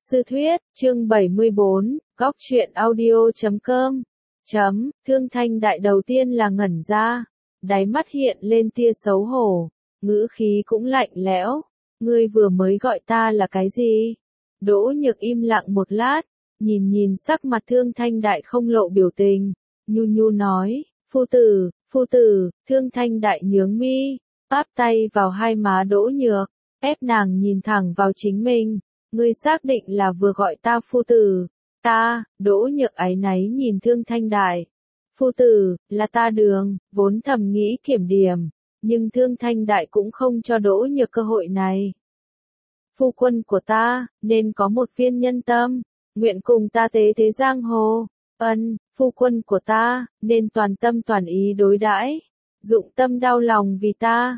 Sư thuyết, chương 74, góc truyện audio.com. Thương Thanh Đại đầu tiên là ngẩn ra, đáy mắt hiện lên tia xấu hổ, ngữ khí cũng lạnh lẽo. Ngươi vừa mới gọi ta là cái gì? Đỗ Nhược im lặng một lát, nhìn sắc mặt Thương Thanh Đại không lộ biểu tình, nhu nói, phu tử, Thương Thanh Đại nhướng mi, áp tay vào hai má Đỗ Nhược, ép nàng nhìn thẳng vào chính mình. Ngươi xác định là vừa gọi ta phu tử? Ta, Đỗ Nhược áy náy nhìn Thương Thanh Đại. Phu tử, là ta Đường, vốn thầm nghĩ kiểm điểm, nhưng Thương Thanh Đại cũng không cho Đỗ Nhược cơ hội này. Phu quân của ta, nên có một viên nhân tâm, nguyện cùng ta tế thế giang hồ. Phu quân của ta, nên toàn tâm toàn ý đối đãi, dụng tâm đau lòng vì ta.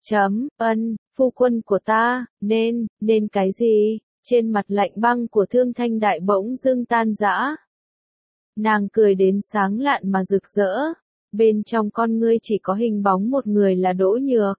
Phu quân của ta, nên cái gì? Trên mặt lạnh băng của Thương Thanh Đại bỗng dưng tan rã. Nàng cười đến sáng lạn mà rực rỡ, bên trong con ngươi chỉ có hình bóng một người là Đỗ Nhược.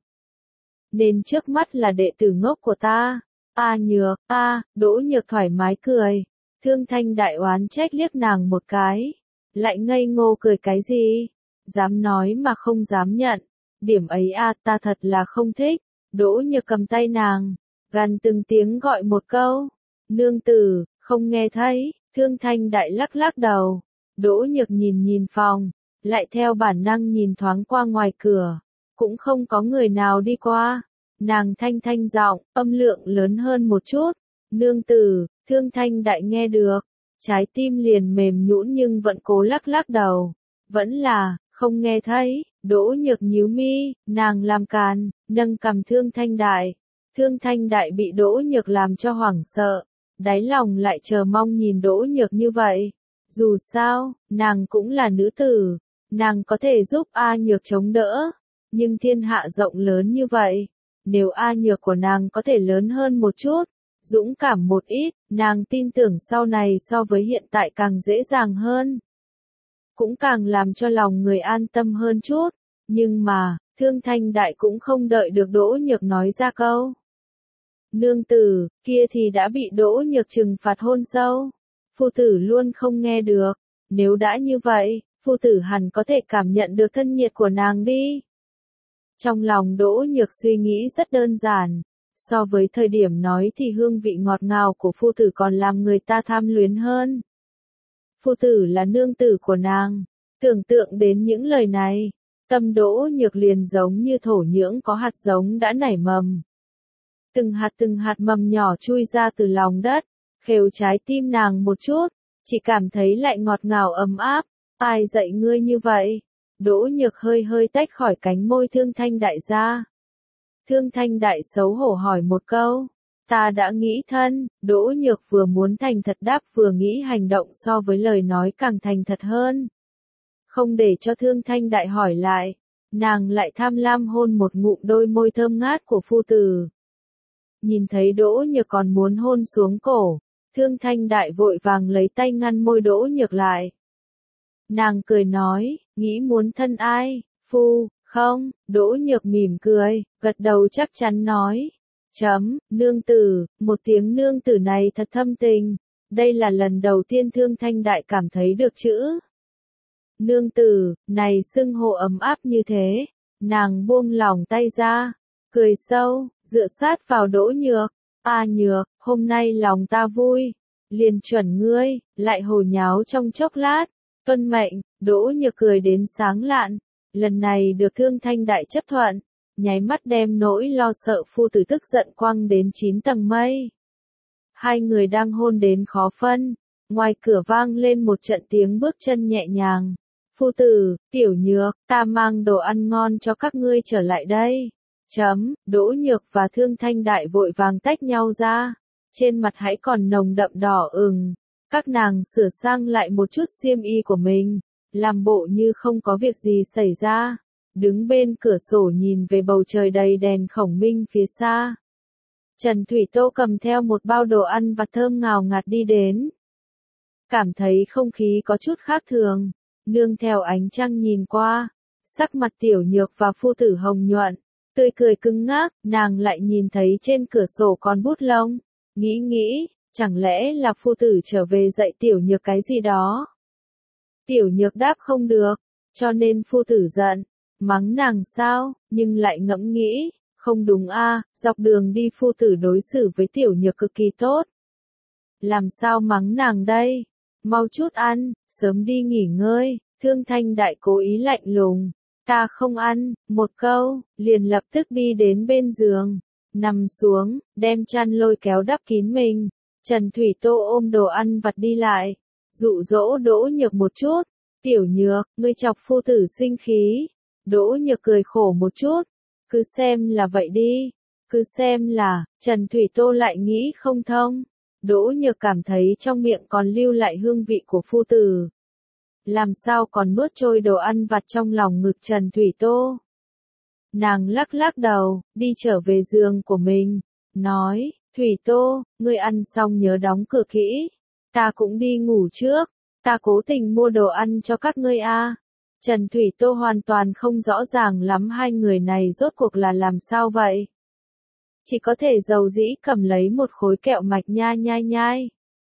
Nên trước mắt là đệ tử ngốc của ta. Nhược, Đỗ Nhược thoải mái cười. Thương Thanh Đại oán trách liếc nàng một cái. Lại ngây ngô cười cái gì? Dám nói mà không dám nhận. Điểm ấy ta thật là không thích. Đỗ Nhược cầm tay nàng, gằn từng tiếng gọi một câu. Nương tử, không nghe thấy. Thương Thanh Đại lắc đầu. Đỗ Nhược nhìn phòng, lại theo bản năng nhìn thoáng qua ngoài cửa. Cũng không có người nào đi qua. Nàng thanh giọng, âm lượng lớn hơn một chút. Nương tử, Thương Thanh Đại nghe được. Trái tim liền mềm nhũn nhưng vẫn cố lắc đầu. Vẫn là, không nghe thấy. Đỗ Nhược nhíu mi, nàng làm càn, nâng cằm Thương Thanh Đại. Thương Thanh Đại bị Đỗ Nhược làm cho hoảng sợ, đáy lòng lại chờ mong nhìn Đỗ Nhược như vậy. Dù sao, nàng cũng là nữ tử, nàng có thể giúp Nhược chống đỡ, nhưng thiên hạ rộng lớn như vậy, nếu Nhược của nàng có thể lớn hơn một chút, dũng cảm một ít, nàng tin tưởng sau này so với hiện tại càng dễ dàng hơn. Cũng càng làm cho lòng người an tâm hơn chút, nhưng mà, Thương Thanh Đại cũng không đợi được Đỗ Nhược nói ra câu. Nương tử, kia thì đã bị Đỗ Nhược trừng phạt hôn sâu. Phu tử luôn không nghe được, nếu đã như vậy, phu tử hẳn có thể cảm nhận được thân nhiệt của nàng đi. Trong lòng Đỗ Nhược suy nghĩ rất đơn giản, so với thời điểm nói thì hương vị ngọt ngào của phu tử còn làm người ta tham luyến hơn. Phu tử là nương tử của nàng, tưởng tượng đến những lời này, tâm Đỗ Nhược liền giống như thổ nhưỡng có hạt giống đã nảy mầm. Từng hạt mầm nhỏ chui ra từ lòng đất, khều trái tim nàng một chút, chỉ cảm thấy lại ngọt ngào ấm áp. Ai dạy ngươi như vậy? Đỗ Nhược hơi tách khỏi cánh môi Thương Thanh Đại ra. Thương Thanh Đại xấu hổ hỏi một câu. Ta đã nghĩ thân. Đỗ Nhược vừa muốn thành thật đáp vừa nghĩ hành động so với lời nói càng thành thật hơn. Không để cho Thương Thanh Đại hỏi lại, nàng lại tham lam hôn một ngụm đôi môi thơm ngát của phu tử. Nhìn thấy Đỗ Nhược còn muốn hôn xuống cổ, Thương Thanh Đại vội vàng lấy tay ngăn môi Đỗ Nhược lại. Nàng cười nói, nghĩ muốn thân ai? Không, Đỗ Nhược mỉm cười, gật đầu chắc chắn nói. Nương tử, một tiếng nương tử này thật thâm tình. Đây là lần đầu tiên Thương Thanh Đại cảm thấy được chữ nương tử, này xưng hô ấm áp như thế. Nàng buông lỏng tay ra, cười sâu, dựa sát vào Đỗ Nhược. Nhược, hôm nay lòng ta vui, liền chuẩn ngươi, lại hồ nháo trong chốc lát. Tuân mệnh. Đỗ Nhược cười đến sáng lạn, lần này được Thương Thanh Đại chấp thuận, nháy mắt đem nỗi lo sợ phu tử tức giận quăng đến 9 tầng mây. Hai người đang hôn đến khó phân, ngoài cửa vang lên một trận tiếng bước chân nhẹ nhàng. Phu tử, Tiểu Nhược, ta mang đồ ăn ngon cho các ngươi trở lại đây. Đỗ Nhược và Thương Thanh Đại vội vàng tách nhau ra, trên mặt hãy còn nồng đậm đỏ ửng. Các nàng sửa sang lại một chút xiêm y của mình, làm bộ như không có việc gì xảy ra, đứng bên cửa sổ nhìn về bầu trời đầy đèn khổng minh phía xa. Trần Thủy Tô cầm theo một bao đồ ăn vặt thơm ngào ngạt đi đến. Cảm thấy không khí có chút khác thường, nương theo ánh trăng nhìn qua, sắc mặt Tiểu Nhược và phu tử hồng nhuận, tươi cười cứng ngắc, nàng lại nhìn thấy trên cửa sổ còn bút lông, nghĩ, Chẳng lẽ là phu tử trở về dạy tiểu nhược cái gì đó? Tiểu nhược đáp không được, cho nên phu tử giận, mắng nàng sao, nhưng lại ngẫm nghĩ, không đúng a, dọc đường đi phu tử đối xử với tiểu nhược cực kỳ tốt. Làm sao mắng nàng đây? Mau chút ăn, sớm đi nghỉ ngơi, Thương Thanh Đại cố ý lạnh lùng. Ta không ăn, một câu, liền lập tức đi đến bên giường, nằm xuống, đem chăn lôi kéo đắp kín mình. Trần Thủy Tô ôm đồ ăn vặt đi lại, dụ dỗ Đỗ Nhược một chút. Tiểu Nhược, ngươi chọc phu tử sinh khí. Đỗ Nhược cười khổ một chút. Cứ xem là vậy đi. Cứ xem là, Trần Thủy Tô lại nghĩ không thông. Đỗ Nhược cảm thấy trong miệng còn lưu lại hương vị của phu tử. Làm sao còn nuốt trôi đồ ăn vặt trong lòng ngực Trần Thủy Tô. Nàng lắc lắc đầu, đi trở về giường của mình, nói, Thủy Tô, ngươi ăn xong nhớ đóng cửa kỹ. Ta cũng đi ngủ trước, ta cố tình mua đồ ăn cho các ngươi a. Trần Thủy Tô hoàn toàn không rõ ràng lắm hai người này rốt cuộc là làm sao vậy. Chỉ có thể dầu dĩ cầm lấy một khối kẹo mạch nhai nhai nhai.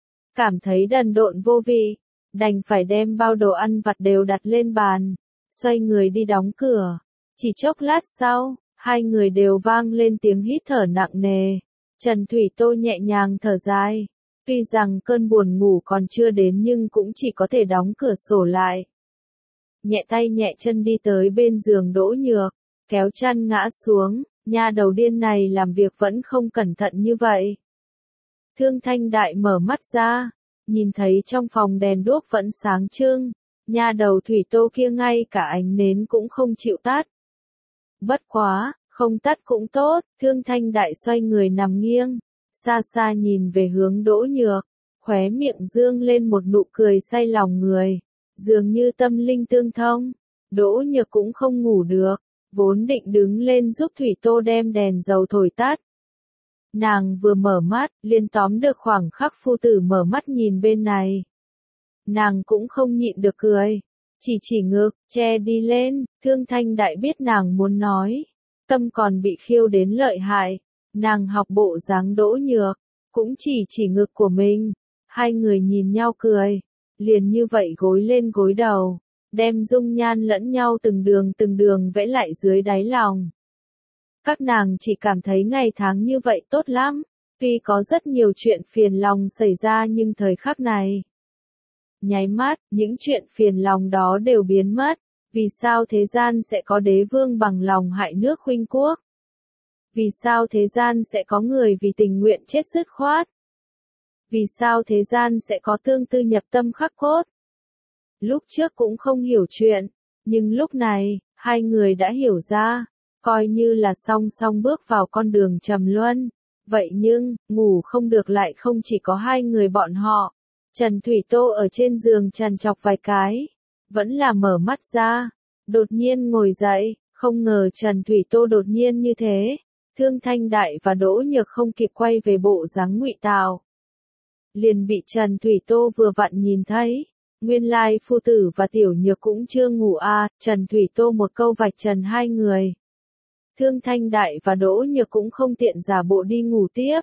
Cảm thấy đần độn vô vị, đành phải đem bao đồ ăn vặt đều đặt lên bàn, xoay người đi đóng cửa. Chỉ chốc lát sau, hai người đều vang lên tiếng hít thở nặng nề. Trần Thủy Tô nhẹ nhàng thở dài. Tuy rằng cơn buồn ngủ còn chưa đến nhưng cũng chỉ có thể đóng cửa sổ lại. Nhẹ tay nhẹ chân đi tới bên giường Đỗ Nhược, kéo chăn ngã xuống, nha đầu điên này làm việc vẫn không cẩn thận như vậy. Thương Thanh Đại mở mắt ra, nhìn thấy trong phòng đèn đuốc vẫn sáng trưng, nha đầu Thủy Tô kia ngay cả ánh nến cũng không chịu tắt. Bất quá, không tắt cũng tốt, Thương Thanh Đại xoay người nằm nghiêng, xa xa nhìn về hướng Đỗ Nhược, khóe miệng dương lên một nụ cười say lòng người, dường như tâm linh tương thông. Đỗ Nhược cũng không ngủ được, vốn định đứng lên giúp Thủy Tô đem đèn dầu thổi tắt. Nàng vừa mở mắt, liền tóm được khoảng khắc phu tử mở mắt nhìn bên này. Nàng cũng không nhịn được cười, chỉ ngực, che đi lên. Thương Thanh Đại biết nàng muốn nói, tâm còn bị khiêu đến lợi hại, nàng học bộ dáng Đỗ Nhược, cũng chỉ ngực của mình. Hai người nhìn nhau cười, liền như vậy gối lên gối đầu, đem dung nhan lẫn nhau từng đường vẽ lại dưới đáy lòng. Các nàng chỉ cảm thấy ngày tháng như vậy tốt lắm, tuy có rất nhiều chuyện phiền lòng xảy ra nhưng thời khắc này, nháy mắt, những chuyện phiền lòng đó đều biến mất. Vì sao thế gian sẽ có đế vương bằng lòng hại nước khuynh quốc? Vì sao thế gian sẽ có người vì tình nguyện chết dứt khoát? Vì sao thế gian sẽ có tương tư nhập tâm khắc cốt? Lúc trước cũng không hiểu chuyện, nhưng lúc này, hai người đã hiểu ra, coi như là song song bước vào con đường trầm luân. Vậy nhưng, ngủ không được lại không chỉ có hai người bọn họ. Trần Thủy Tô ở trên giường trằn trọc vài cái, vẫn là mở mắt ra, đột nhiên ngồi dậy, không ngờ Trần Thủy Tô đột nhiên như thế. Thương Thanh Đại và Đỗ Nhược không kịp quay về bộ dáng ngụy tạo, liền bị Trần Thủy Tô vừa vặn nhìn thấy. Nguyên lai phu tử và tiểu nhược cũng chưa ngủ a. Trần Thủy Tô một câu vạch trần hai người. Thương Thanh Đại và Đỗ Nhược cũng không tiện giả bộ đi ngủ tiếp.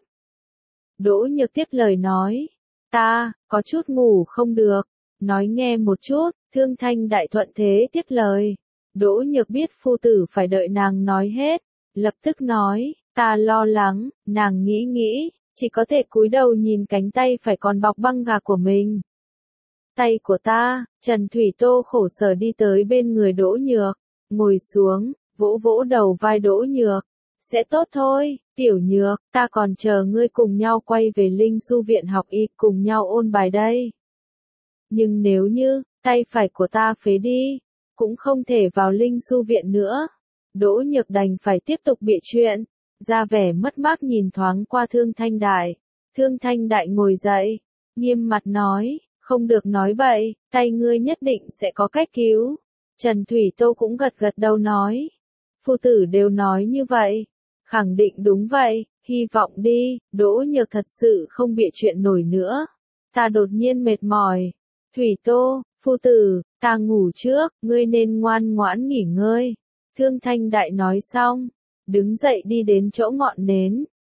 Đỗ Nhược tiếp lời nói, ta, có chút ngủ không được, nói nghe một chút. Thương Thanh Đại thuận thế tiếp lời. Đỗ Nhược biết phu tử phải đợi nàng nói hết, lập tức nói, ta lo lắng. Nàng nghĩ, chỉ có thể cúi đầu nhìn cánh tay phải còn bọc băng gạc của mình. Tay của ta. Trần Thủy Tô khổ sở đi tới bên người Đỗ Nhược, ngồi xuống, vỗ vỗ đầu vai Đỗ Nhược. Sẽ tốt thôi, tiểu nhược, ta còn chờ ngươi cùng nhau quay về Linh Su viện học y, cùng nhau ôn bài đây. Nhưng nếu như, tay phải của ta phế đi, cũng không thể vào Linh Su viện nữa. Đỗ Nhược đành phải tiếp tục bịa chuyện, ra vẻ mất mát nhìn thoáng qua Thương Thanh Đại. Thương Thanh Đại ngồi dậy, nghiêm mặt nói, không được nói bậy, tay ngươi nhất định sẽ có cách cứu. Trần Thủy Tô cũng gật gật đầu nói, phu tử đều nói như vậy, khẳng định đúng vậy, hy vọng đi. Đỗ Nhược thật sự không bịa chuyện nổi nữa, ta đột nhiên mệt mỏi. Thủy Tô, phu tử, ta ngủ trước, ngươi nên ngoan ngoãn nghỉ ngơi. Thương Thanh Đại nói xong, đứng dậy đi đến chỗ ngọn nến,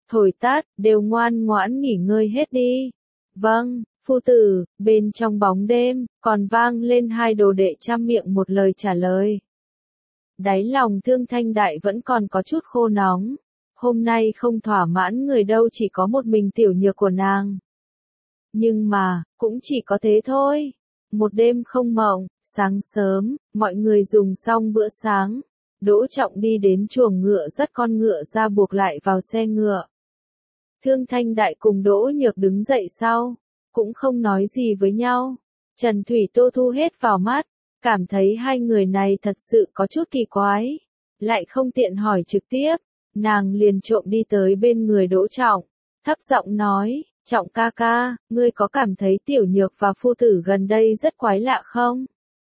thổi tắt, đều ngoan ngoãn nghỉ ngơi hết đi. Vâng, phu tử, bên trong bóng đêm, còn vang lên hai đồ đệ chăm miệng một lời trả lời. Đáy lòng Thương Thanh Đại vẫn còn có chút khô nóng. Hôm nay không thỏa mãn người đâu, chỉ có một mình Tiểu Nhược của nàng. Nhưng mà, cũng chỉ có thế thôi. Một đêm không mộng, sáng sớm, mọi người dùng xong bữa sáng. Đỗ Trọng đi đến chuồng ngựa dắt con ngựa ra buộc lại vào xe ngựa. Thương Thanh Đại cùng Đỗ Nhược đứng dậy sau, cũng không nói gì với nhau. Trần Thủy Tô thu hết vào mắt, cảm thấy hai người này thật sự có chút kỳ quái. Lại không tiện hỏi trực tiếp, nàng liền trộm đi tới bên người Đỗ Trọng, thấp giọng nói, Trọng ca ca, ngươi có cảm thấy Tiểu Nhược và phu tử gần đây rất quái lạ không?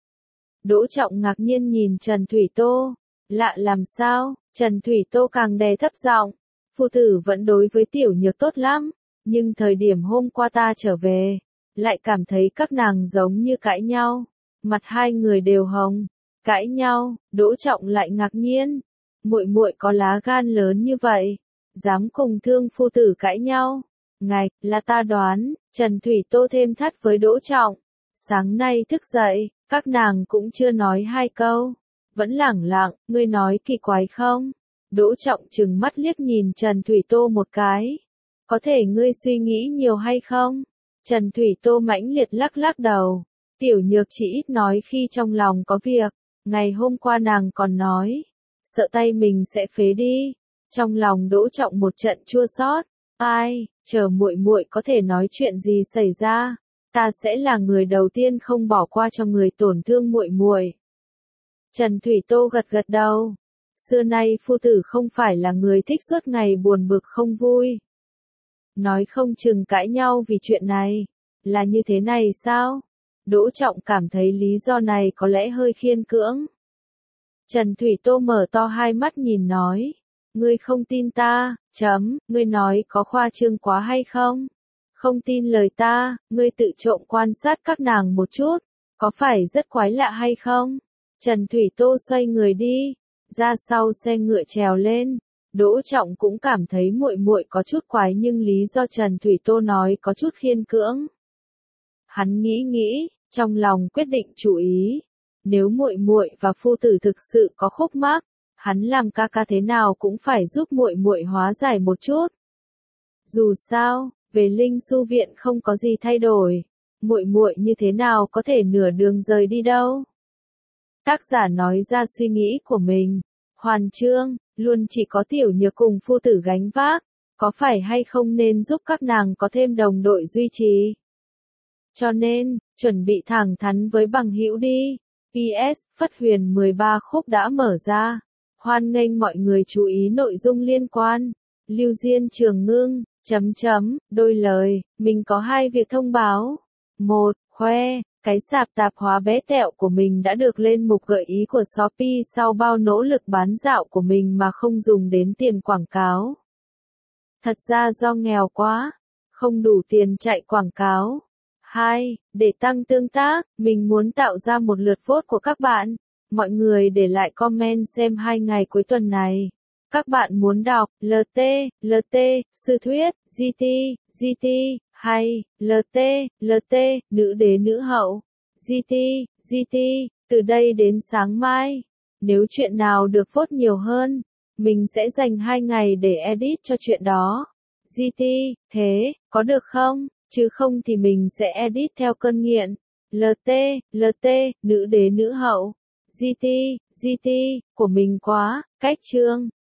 Đỗ Trọng ngạc nhiên nhìn Trần Thủy Tô, lạ làm sao? Trần Thủy Tô càng đè thấp giọng, phu tử vẫn đối với Tiểu Nhược tốt lắm, nhưng thời điểm hôm qua ta trở về, lại cảm thấy các nàng giống như cãi nhau, mặt hai người đều hồng. Cãi nhau? Đỗ Trọng lại ngạc nhiên, muội muội có lá gan lớn như vậy, dám cùng Thương phu tử cãi nhau? Ngạch, là ta đoán. Trần Thủy Tô thêm thắt với Đỗ Trọng. Sáng nay thức dậy, các nàng cũng chưa nói hai câu, vẫn lẳng lặng. Ngươi nói kỳ quái không? Đỗ Trọng trừng mắt liếc nhìn Trần Thủy Tô một cái. Có thể ngươi suy nghĩ nhiều hay không? Trần Thủy Tô mãnh liệt lắc lắc đầu. Tiểu Nhược chỉ ít nói khi trong lòng có việc. Ngày hôm qua nàng còn nói, sợ tay mình sẽ phế đi. Trong lòng Đỗ Trọng một trận chua xót. Ai, chờ muội muội có thể nói chuyện gì xảy ra, ta sẽ là người đầu tiên không bỏ qua cho người tổn thương muội muội. Trần Thủy Tô gật gật đầu. Xưa nay phu tử không phải là người thích suốt ngày buồn bực không vui. Nói không chừng cãi nhau vì chuyện này. Là như thế này sao? Đỗ Trọng cảm thấy lý do này có lẽ hơi khiên cưỡng. Trần Thủy Tô mở to hai mắt nhìn nói. Ngươi không tin ta, ngươi nói có khoa trương quá hay không? Không tin lời ta, ngươi tự trộm quan sát các nàng một chút, có phải rất quái lạ hay không? Trần Thủy Tô xoay người đi, ra sau xe ngựa trèo lên. Đỗ Trọng cũng cảm thấy muội muội có chút quái nhưng lý do Trần Thủy Tô nói có chút khiên cưỡng. Hắn nghĩ nghĩ, trong lòng quyết định chú ý, nếu muội muội và phu tử thực sự có khúc mắc, hắn làm ca ca thế nào cũng phải giúp muội muội hóa giải một chút. Dù sao, về Linh Su viện không có gì thay đổi, muội muội như thế nào có thể nửa đường rời đi đâu. Tác giả nói ra suy nghĩ của mình. Hoàn chương, luôn chỉ có Tiểu Nhược cùng phu tử gánh vác, có phải hay không nên giúp các nàng có thêm đồng đội duy trì. Cho nên, chuẩn bị thẳng thắn với bằng hữu đi. PS, Phất Huyền 13 khúc đã mở ra. Hoan nghênh mọi người chú ý nội dung liên quan. Lưu Diên Trường Ngưng, đôi lời, mình có hai việc thông báo. Một, khoe, cái sạp tạp hóa bé tẹo của mình đã được lên mục gợi ý của Shopee sau bao nỗ lực bán dạo của mình mà không dùng đến tiền quảng cáo. Thật ra do nghèo quá, không đủ tiền chạy quảng cáo. 2. Để tăng tương tác, mình muốn tạo ra một lượt vote của các bạn. Mọi người để lại comment xem 2 ngày cuối tuần này. Các bạn muốn đọc LT, sư thuyết, GT, hay LT, nữ đế nữ hậu, GT, từ đây đến sáng mai. Nếu chuyện nào được vote nhiều hơn, mình sẽ dành 2 ngày để edit cho chuyện đó. GT, thế, có được không? Chứ không thì mình sẽ edit theo cơn nghiện. LT, nữ đế nữ hậu, GT, của mình quá, cách chương.